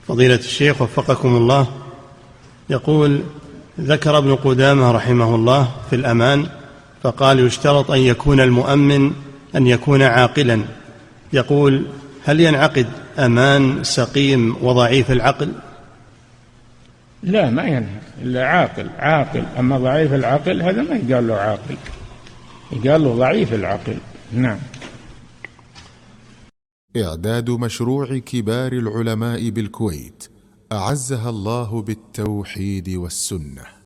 فضيلة الشيخ وفقكم الله، يقول: ذكر ابن قدامة رحمه الله في الأمان فقال: يشترط أن يكون المؤمن أن يكون عاقلا. يقول: هل ينعقد أمان سقيم وضعيف العقل؟ لا، ما ينهى إلا عاقل. أما ضعيف العقل هذا ما يقال له عاقل، يقال له ضعيف العقل. نعم. إعداد مشروع كبار العلماء بالكويت أعزها الله بالتوحيد والسنة.